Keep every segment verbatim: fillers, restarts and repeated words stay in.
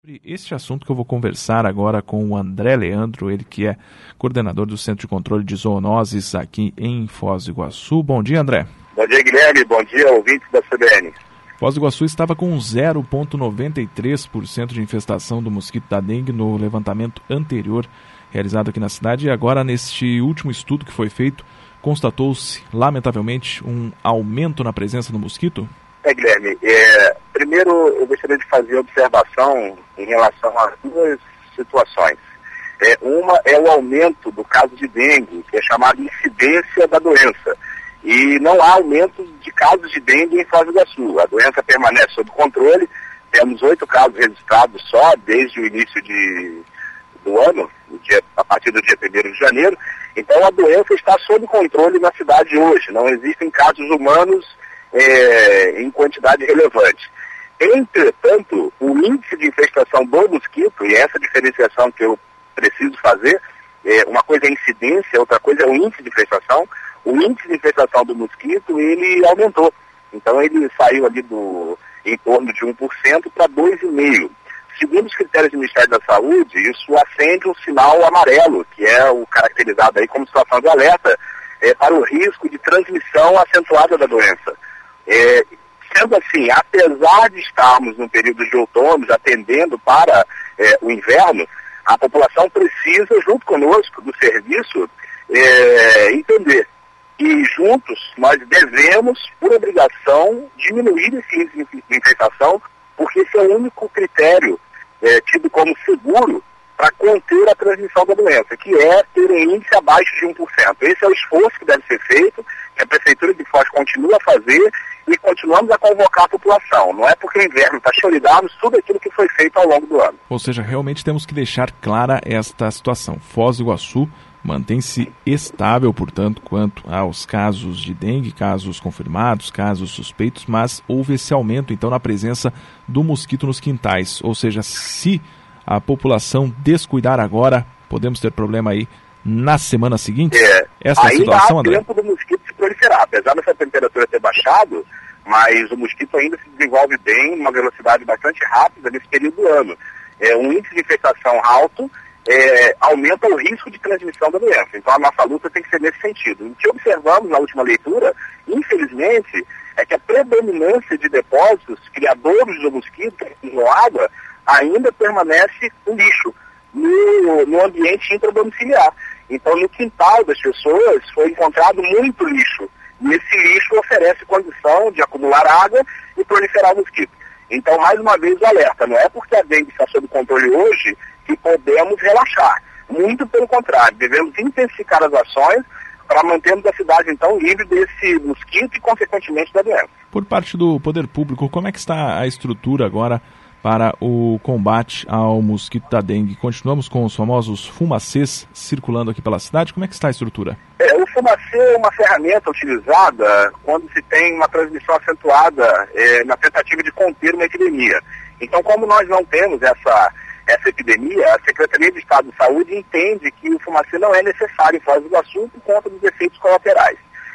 Este assunto que eu vou conversar agora com o André Leandro, ele que é coordenador do Centro de Controle de Zoonoses aqui em Foz do Iguaçu. Bom dia, André. Bom dia, Guilherme. Bom dia, ouvintes da C B N. Foz do Iguaçu estava com zero vírgula noventa e três por cento de infestação do mosquito da dengue no levantamento anterior realizado aqui na cidade, e agora, neste último estudo que foi feito, constatou-se, lamentavelmente, um aumento na presença do mosquito? É, Guilherme, é, primeiro eu gostaria de fazer observação em relação a duas situações. É, uma é o aumento do caso de dengue, que é chamado incidência da doença. E não há aumento de casos de dengue em Foz do Iguaçu. A doença permanece sob controle. Temos oito casos registrados só desde o início de, do ano, dia, a partir do dia primeiro de janeiro. Então a doença está sob controle na cidade hoje. Não existem casos humanos É, em quantidade relevante. Entretanto, o índice de infestação do mosquito, e essa diferenciação que eu preciso fazer, é, uma coisa é a incidência, outra coisa é o índice de infestação. O índice de infestação do mosquito, ele aumentou. Então ele saiu ali do, em torno de um por cento para dois vírgula cinco por cento. Segundo os critérios do Ministério da Saúde, isso acende um sinal amarelo, que é o caracterizado aí como situação de alerta, é, para o risco de transmissão acentuada da doença. É, sendo assim, apesar de estarmos no período de outono, já tendendo para é, o inverno, a população precisa, junto conosco, do serviço, é, entender que juntos nós devemos, por obrigação, diminuir esse índice de infestação, porque esse é o único critério é, tido como seguro para conter a transmissão da doença, que é ter um índice abaixo de um por cento. Esse é o esforço que deve ser feito, que a Prefeitura de Foz continua a fazer, e continuamos a convocar a população. Não é porque o inverno está cheio, darmos tudo aquilo que foi feito ao longo do ano. Ou seja, realmente temos que deixar clara esta situação. Foz do Iguaçu mantém-se estável, portanto, quanto aos casos de dengue, casos confirmados, casos suspeitos, mas houve esse aumento, então, na presença do mosquito nos quintais. Ou seja, se a população descuidar agora, podemos ter problema aí na semana seguinte? É, essa é a situação, André? Ainda há tempo do mosquito se proliferar, apesar dessa temperatura ter baixado, mas o mosquito ainda se desenvolve bem, numa velocidade bastante rápida nesse período do ano. É, um índice de infestação alto é, aumenta o risco de transmissão da doença. Então a nossa luta tem que ser nesse sentido. O que observamos na última leitura, infelizmente, é que a predominância de depósitos criadores do mosquito no água ainda permanece o lixo no, no ambiente intradomiciliar. Então, no quintal das pessoas foi encontrado muito lixo. E esse lixo oferece condição de acumular água e proliferar o mosquito. Então, mais uma vez, o alerta. Não é porque a dengue está sob controle hoje que podemos relaxar. Muito pelo contrário, devemos intensificar as ações para mantermos a cidade, então, livre desse mosquito e, consequentemente, da doença. Por parte do poder público, como é que está a estrutura agora para o combate ao mosquito da dengue? Continuamos com os famosos fumacês circulando aqui pela cidade. Como é que está a estrutura? É, o fumacê é uma ferramenta utilizada quando se tem uma transmissão acentuada é, na tentativa de conter uma epidemia. Então, como nós não temos essa, essa epidemia, a Secretaria de Estado de Saúde entende que o fumacê não é necessário em Foz do Iguaçu por conta dos efeitos colaterais.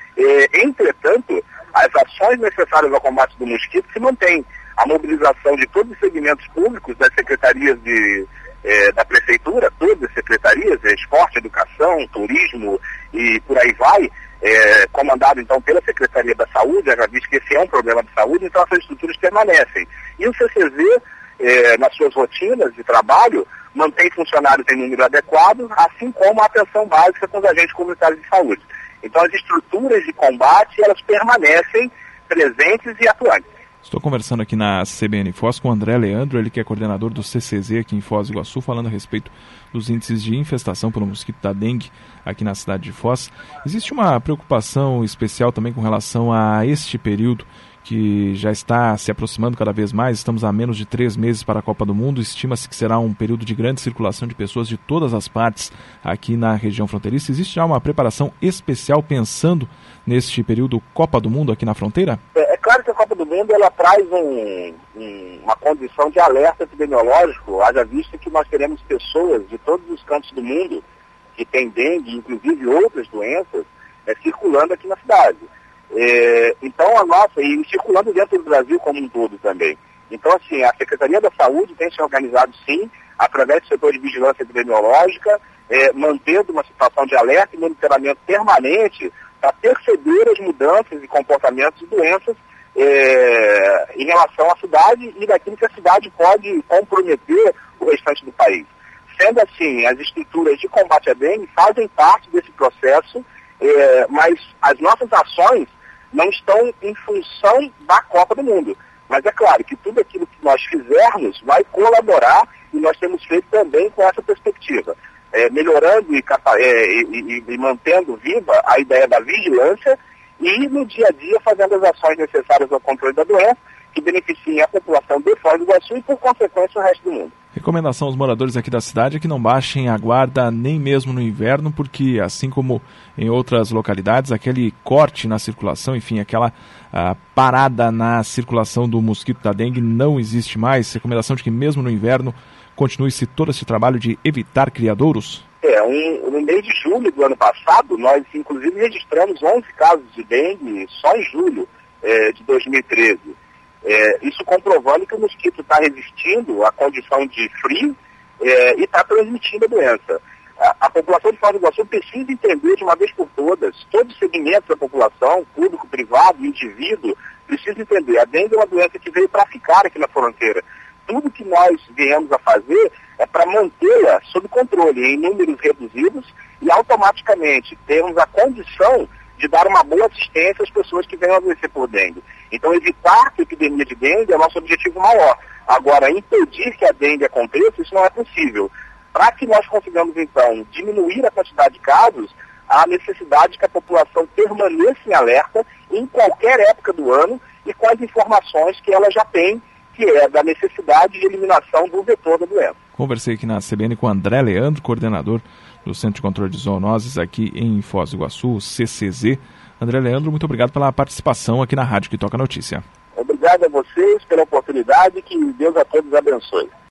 É, entretanto, as ações necessárias ao combate do mosquito se mantêm. A mobilização de todos os segmentos públicos das secretarias de, eh, da prefeitura, todas as secretarias, eh, esporte, educação, turismo e por aí vai, eh, comandado então pela Secretaria da Saúde, já disse que esse é um problema de saúde, então essas estruturas permanecem. E o C C Z, eh, nas suas rotinas de trabalho, mantém funcionários em número adequado, assim como a atenção básica com os agentes comunitários de saúde. Então as estruturas de combate, elas permanecem presentes e atuantes. Estou conversando aqui na C B N Foz com o André Leandro, ele que é coordenador do C C Z aqui em Foz do Iguaçu, falando a respeito dos índices de infestação pelo mosquito da dengue aqui na cidade de Foz. Existe uma preocupação especial também com relação a este período que já está se aproximando cada vez mais. Estamos a menos de três meses para a Copa do Mundo. Estima-se que será um período de grande circulação de pessoas de todas as partes aqui na região fronteiriça. Existe já uma preparação especial pensando neste período Copa do Mundo aqui na fronteira? É, é claro que a Copa do Mundo ela traz um, um, uma condição de alerta epidemiológico, haja visto que nós teremos pessoas de todos os cantos do mundo que têm dengue, inclusive outras doenças, é, circulando aqui na cidade. É, então a nossa, e circulando dentro do Brasil como um todo também. Então, assim, a Secretaria da Saúde tem se organizado, sim, através do setor de vigilância epidemiológica, é, mantendo uma situação de alerta e monitoramento permanente para perceber as mudanças e comportamentos de doenças é, em relação à cidade e daquilo que a cidade pode comprometer o restante do país. Sendo assim, as estruturas de combate à dengue fazem parte desse processo, é, mas as nossas ações não estão em função da Copa do Mundo. Mas é claro que tudo aquilo que nós fizermos vai colaborar, e nós temos feito também com essa perspectiva, é, melhorando e, é, e, e, e mantendo viva a ideia da vigilância e no dia a dia fazendo as ações necessárias ao controle da doença, que beneficiem a população de Foz do Iguaçu e, por consequência, o resto do mundo. Recomendação aos moradores aqui da cidade é que não baixem a guarda nem mesmo no inverno, porque, assim como em outras localidades, aquele corte na circulação, enfim, aquela uh, parada na circulação do mosquito da dengue não existe mais. Recomendação de que mesmo no inverno continue-se todo esse trabalho de evitar criadouros. É, um, no mês de julho do ano passado, nós inclusive registramos onze casos de dengue só em julho é, de dois mil e treze. É, isso comprovando que o mosquito está resistindo à condição de frio é, e está transmitindo a doença. A, a população de Foz do Iguaçu precisa entender de uma vez por todas, todos os segmentos da população, público, privado, indivíduo, precisa entender. A dengue é uma doença que veio para ficar aqui na fronteira. Tudo que nós viemos a fazer é para mantê-la sob controle, em números reduzidos, e automaticamente termos a condição de dar uma boa assistência às pessoas que venham a adoecer por dengue. Então, evitar a epidemia de dengue é o nosso objetivo maior. Agora, impedir que a dengue aconteça, isso não é possível. Para que nós consigamos, então, diminuir a quantidade de casos, há necessidade de que a população permaneça em alerta em qualquer época do ano e com as informações que ela já tem, que é da necessidade de eliminação do vetor da doença. Conversei aqui na C B N com André Leandro, coordenador do Centro de Controle de Zoonoses aqui em Foz do Iguaçu, C C Z. André Leandro, muito obrigado pela participação aqui na Rádio Que Toca Notícia. Obrigado a vocês pela oportunidade, que Deus a todos abençoe.